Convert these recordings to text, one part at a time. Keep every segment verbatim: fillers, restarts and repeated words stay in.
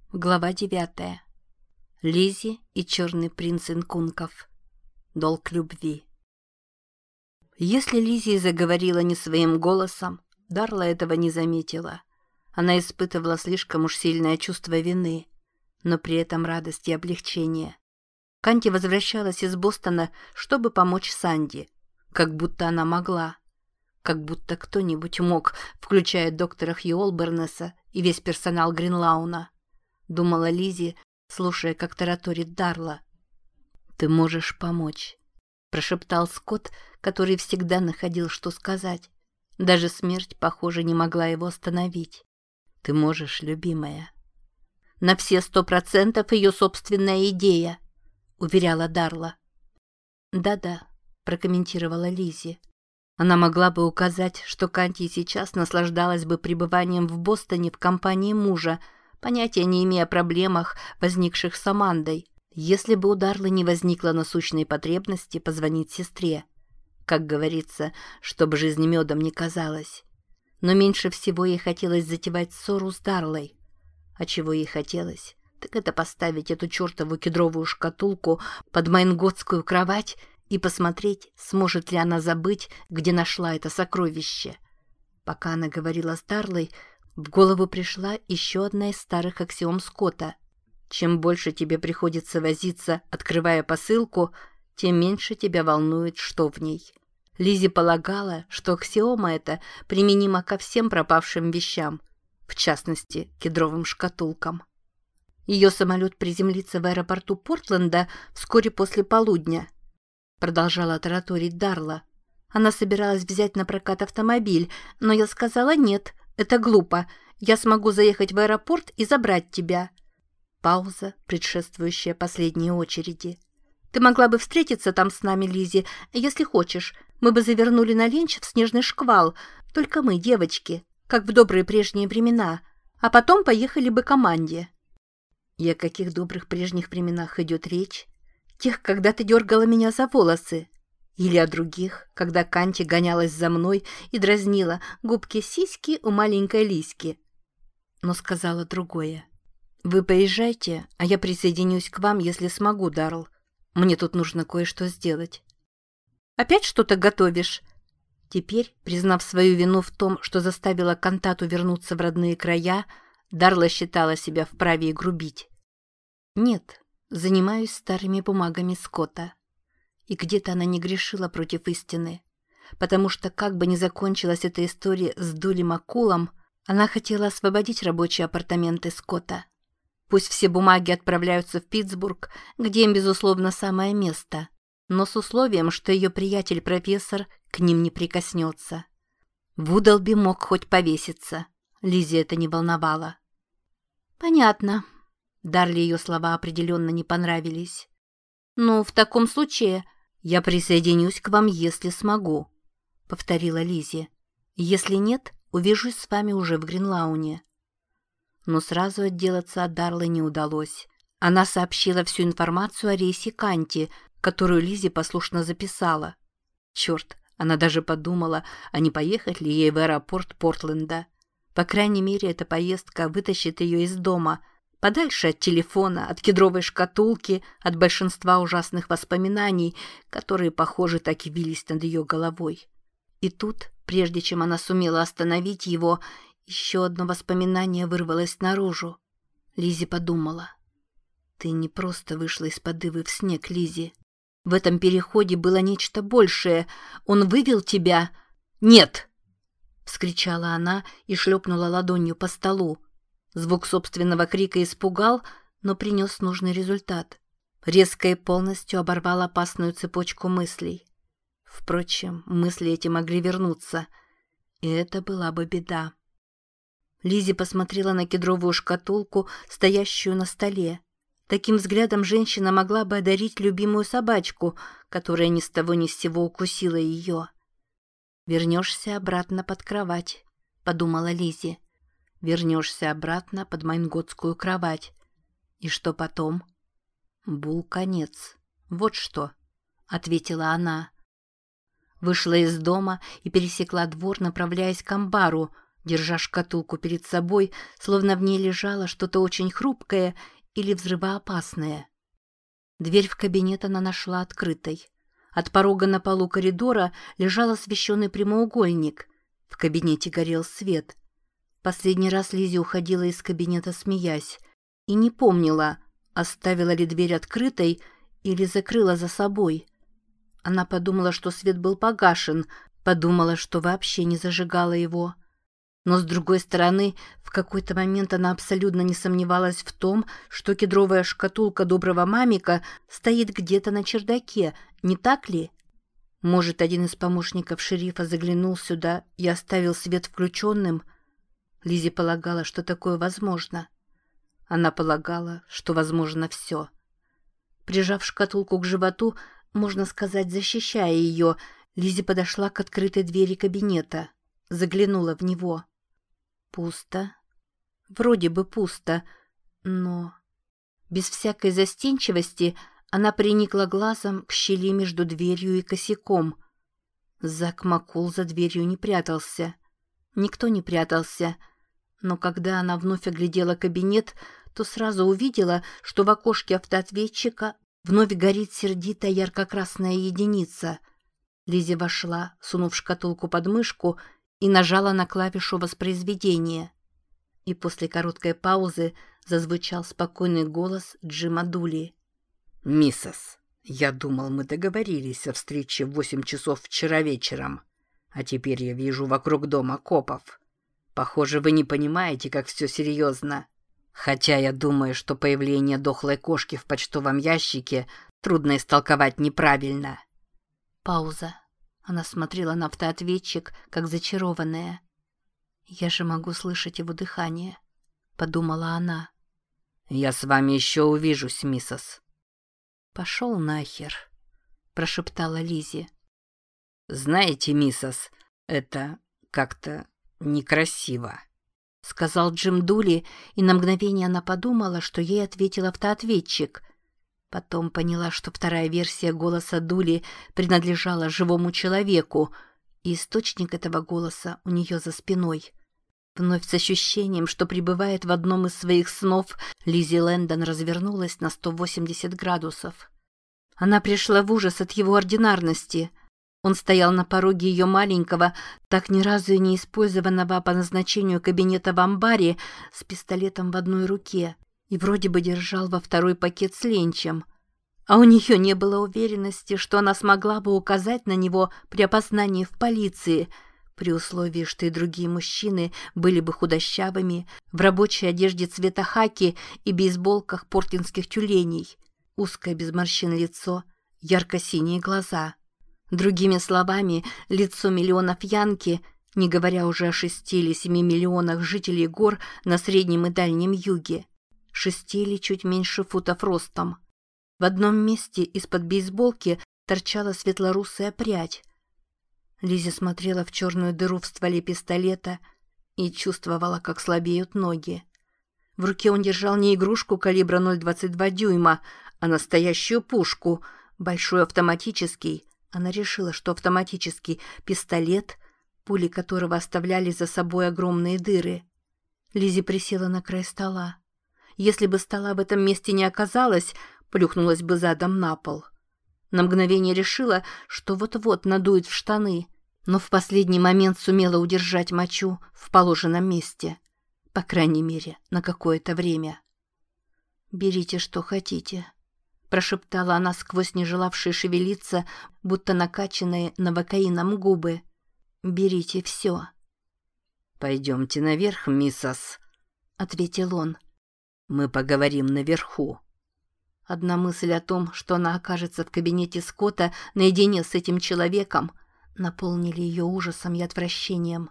Глава девятая. Лиззи и черный принц инкунков. Долг любви. Если Лиззи заговорила не своим голосом, Дарла этого не заметила. Она испытывала слишком уж сильное чувство вины, но при этом радость и облегчение. Канти возвращалась из Бостона, чтобы помочь Санди. Как будто она могла. Как будто кто-нибудь мог, включая доктора Хью Олбернеса и весь персонал Гринлауна. Думала Лиззи, слушая, как тараторит Дарла. «Ты можешь помочь», — прошептал Скотт, который всегда находил, что сказать. Даже смерть, похоже, не могла его остановить. «Ты можешь, любимая». «На все сто процентов ее собственная идея», — уверяла Дарла. «Да-да», — прокомментировала Лиззи. Она могла бы указать, что Канти сейчас наслаждалась бы пребыванием в Бостоне в компании мужа, понятия не имея о проблемах, возникших с Амандой, если бы у Дарлы не возникло насущной потребности позвонить сестре. Как говорится, чтобы жизнь медом не казалась. Но меньше всего ей хотелось затевать ссору с Дарлой. А чего ей хотелось, так это поставить эту чертову кедровую шкатулку под майнготскую кровать и посмотреть, сможет ли она забыть, где нашла это сокровище. Пока она говорила с Дарлой, в голову пришла еще одна из старых аксиом Скотта. Чем больше тебе приходится возиться, открывая посылку, тем меньше тебя волнует, что в ней. Лиззи полагала, что аксиома эта применима ко всем пропавшим вещам, в частности, кедровым шкатулкам. Ее самолет приземлится в аэропорту Портленда вскоре после полудня, продолжала тараторить Дарла. Она собиралась взять на прокат автомобиль, но я сказала нет. Это глупо. Я смогу заехать в аэропорт и забрать тебя. Пауза, предшествующая последней очереди. Ты могла бы встретиться там с нами, Лиззи, если хочешь. Мы бы завернули на ленч в снежный шквал. Только мы, девочки, как в добрые прежние времена. А потом поехали бы к команде. И о каких добрых прежних временах идет речь? Тех, когда ты дергала меня за волосы. Или о других, когда Канти гонялась за мной и дразнила губки-сиськи у маленькой Лиськи. Но сказала другое. «Вы поезжайте, а я присоединюсь к вам, если смогу, Дарл. Мне тут нужно кое-что сделать». «Опять что-то готовишь?» Теперь, признав свою вину в том, что заставила Кантату вернуться в родные края, Дарла считала себя вправе грубить. «Нет, занимаюсь старыми бумагами Скотта». И где-то она не грешила против истины, потому что, как бы ни закончилась эта история с Дули Маккулом, она хотела освободить рабочие апартаменты Скотта. Пусть все бумаги отправляются в Питтсбург, где им, безусловно, самое место, но с условием, что ее приятель-профессор к ним не прикоснется. Вудлби мог хоть повеситься. Лиззи это не волновало. «Понятно». Дарли ее слова определенно не понравились. «Ну, в таком случае я присоединюсь к вам, если смогу», — повторила Лиззи. «Если нет, увижусь с вами уже в Гринлауне». Но сразу отделаться от Дарлы не удалось. Она сообщила всю информацию о рейсе Канти, которую Лиззи послушно записала. Черт, она даже подумала, а не поехать ли ей в аэропорт Портленда. По крайней мере, эта поездка вытащит ее из дома, подальше от телефона, от кедровой шкатулки, от большинства ужасных воспоминаний, которые, похоже, так и вились над ее головой. И тут, прежде чем она сумела остановить его, еще одно воспоминание вырвалось наружу. Лиззи подумала. «Ты не просто вышла из-под ивы в снег, Лиззи. В этом переходе было нечто большее. Он вывел тебя...» «Нет!» — вскричала она и шлепнула ладонью по столу. Звук собственного крика испугал, но принес нужный результат. Резко и полностью оборвал опасную цепочку мыслей. Впрочем, мысли эти могли вернуться, и это была бы беда. Лиззи посмотрела на кедровую шкатулку, стоящую на столе. Таким взглядом женщина могла бы одарить любимую собачку, которая ни с того ни с сего укусила ее. «Вернешься обратно под кровать», — подумала Лиззи. Вернешься обратно под майнготскую кровать. И что потом? Бул конец. Вот что, ответила она. Вышла из дома и пересекла двор, направляясь к амбару, держа шкатулку перед собой, словно в ней лежало что-то очень хрупкое или взрывоопасное. Дверь в кабинет она нашла открытой. От порога на полу коридора лежал освещенный прямоугольник. В кабинете горел свет. Последний раз Лиззи уходила из кабинета, смеясь, и не помнила, оставила ли дверь открытой или закрыла за собой. Она подумала, что свет был погашен, подумала, что вообще не зажигала его. Но, с другой стороны, в какой-то момент она абсолютно не сомневалась в том, что кедровая шкатулка доброго мамика стоит где-то на чердаке, не так ли? Может, один из помощников шерифа заглянул сюда и оставил свет включенным? Лиззи полагала, что такое возможно. Она полагала, что возможно все. Прижав шкатулку к животу, можно сказать, защищая ее, Лиззи подошла к открытой двери кабинета, заглянула в него. Пусто. Вроде бы пусто, но... Без всякой застенчивости она приникла глазом к щели между дверью и косяком. Зак Маккул за дверью не прятался. Никто не прятался. Но когда она вновь оглядела кабинет, то сразу увидела, что в окошке автоответчика вновь горит сердитая ярко-красная единица. Лиззи вошла, сунув шкатулку под мышку, и нажала на клавишу воспроизведения. И после короткой паузы зазвучал спокойный голос Джима Дули. «Миссис, я думал, мы договорились о встрече в восемь часов вчера вечером, а теперь я вижу вокруг дома копов. Похоже, вы не понимаете, как все серьезно. Хотя я думаю, что появление дохлой кошки в почтовом ящике трудно истолковать неправильно». Пауза. Она смотрела на автоответчик, как зачарованная. «Я же могу слышать его дыхание», — подумала она. «Я с вами еще увижусь, миссис». «Пошел нахер», — прошептала Лиззи. «Знаете, миссис, это как-то некрасиво», — сказал Джим Дули, и на мгновение она подумала, что ей ответил автоответчик. Потом поняла, что вторая версия голоса Дули принадлежала живому человеку, и источник этого голоса у нее за спиной. Вновь с ощущением, что пребывает в одном из своих снов, Лиззи Лэндон развернулась на сто восемьдесят градусов. Она пришла в ужас от его ординарности. Он стоял на пороге ее маленького, так ни разу и не использованного по назначению кабинета в амбаре, с пистолетом в одной руке, и вроде бы держал во второй пакет с ленчем. А у нее не было уверенности, что она смогла бы указать на него при опознании в полиции, при условии, что и другие мужчины были бы худощавыми, в рабочей одежде цвета хаки и бейсболках портленских тюленей, узкое без морщин лицо, ярко-синие глаза. Другими словами, лицо миллионов янки, не говоря уже о шести или семи миллионах жителей гор на Среднем и Дальнем Юге. Шести или чуть меньше футов ростом. В одном месте из-под бейсболки торчала светлорусая прядь. Лиззи смотрела в черную дыру в стволе пистолета и чувствовала, как слабеют ноги. В руке он держал не игрушку калибра ноль двадцать два дюйма, а настоящую пушку, большой автоматический. Она решила, что автоматический пистолет, пули которого оставляли за собой огромные дыры. Лиззи присела на край стола. Если бы стола в этом месте не оказалось, плюхнулась бы задом на пол. На мгновение решила, что вот-вот надует в штаны, но в последний момент сумела удержать мочу в положенном месте. По крайней мере, на какое-то время. «Берите, что хотите», — прошептала она сквозь не желавшие шевелиться, будто накачанные новокаином губы. «Берите все». «Пойдемте наверх, миссис», — ответил он. «Мы поговорим наверху». Одна мысль о том, что она окажется в кабинете Скотта наедине с этим человеком, наполнили ее ужасом и отвращением.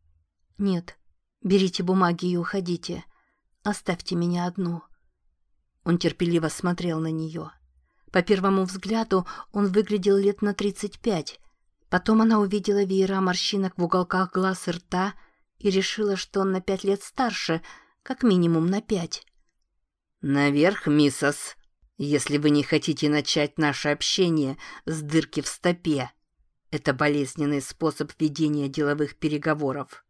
«Нет, берите бумаги и уходите. Оставьте меня одну». Он терпеливо смотрел на нее. По первому взгляду он выглядел лет на тридцать пять. Потом она увидела веера морщинок в уголках глаз и рта и решила, что он на пять лет старше, как минимум на пять. «Наверх, миссис, если вы не хотите начать наше общение с дырки в стопе. Это болезненный способ ведения деловых переговоров.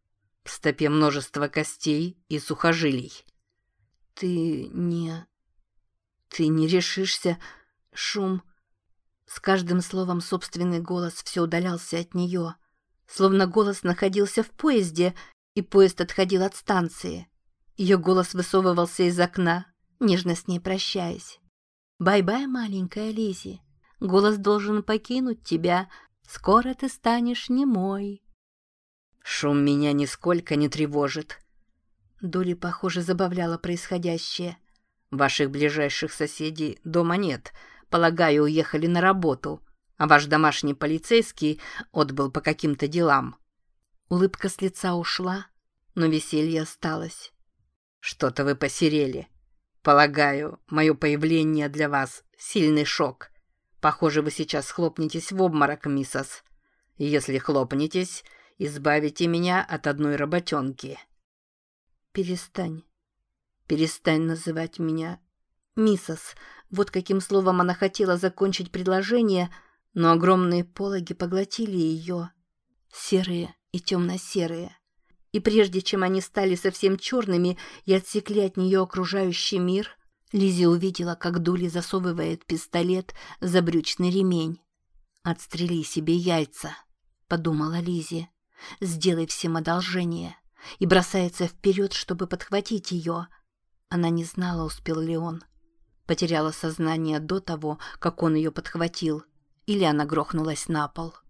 В стопе множество костей и сухожилий. Ты не... Ты не решишься... Шум... С каждым словом собственный голос все удалялся от нее. Словно голос находился в поезде, и поезд отходил от станции. Ее голос высовывался из окна, нежно с ней прощаясь. «Бай-бай, маленькая Лиззи. Голос должен покинуть тебя. Скоро ты станешь немой». Шум меня нисколько не тревожит. Долли, похоже, забавляло происходящее. Ваших ближайших соседей дома нет. Полагаю, уехали на работу. А ваш домашний полицейский отбыл по каким-то делам. Улыбка с лица ушла, но веселье осталось. Что-то вы посерели. Полагаю, мое появление для вас сильный шок. Похоже, вы сейчас хлопнетесь в обморок, миссис. Если хлопнетесь, избавите меня от одной работенки. Перестань. Перестань называть меня миссис. Вот каким словом она хотела закончить предложение, но огромные пологи поглотили ее. Серые и темно-серые. И прежде чем они стали совсем черными и отсекли от нее окружающий мир, Лиззи увидела, как Дули засовывает пистолет за брючный ремень. «Отстрели себе яйца», — подумала Лиззи. «Сделай всем одолжение». И бросается вперед, чтобы подхватить ее. Она не знала, успел ли он. Потеряла сознание до того, как он ее подхватил, или она грохнулась на пол.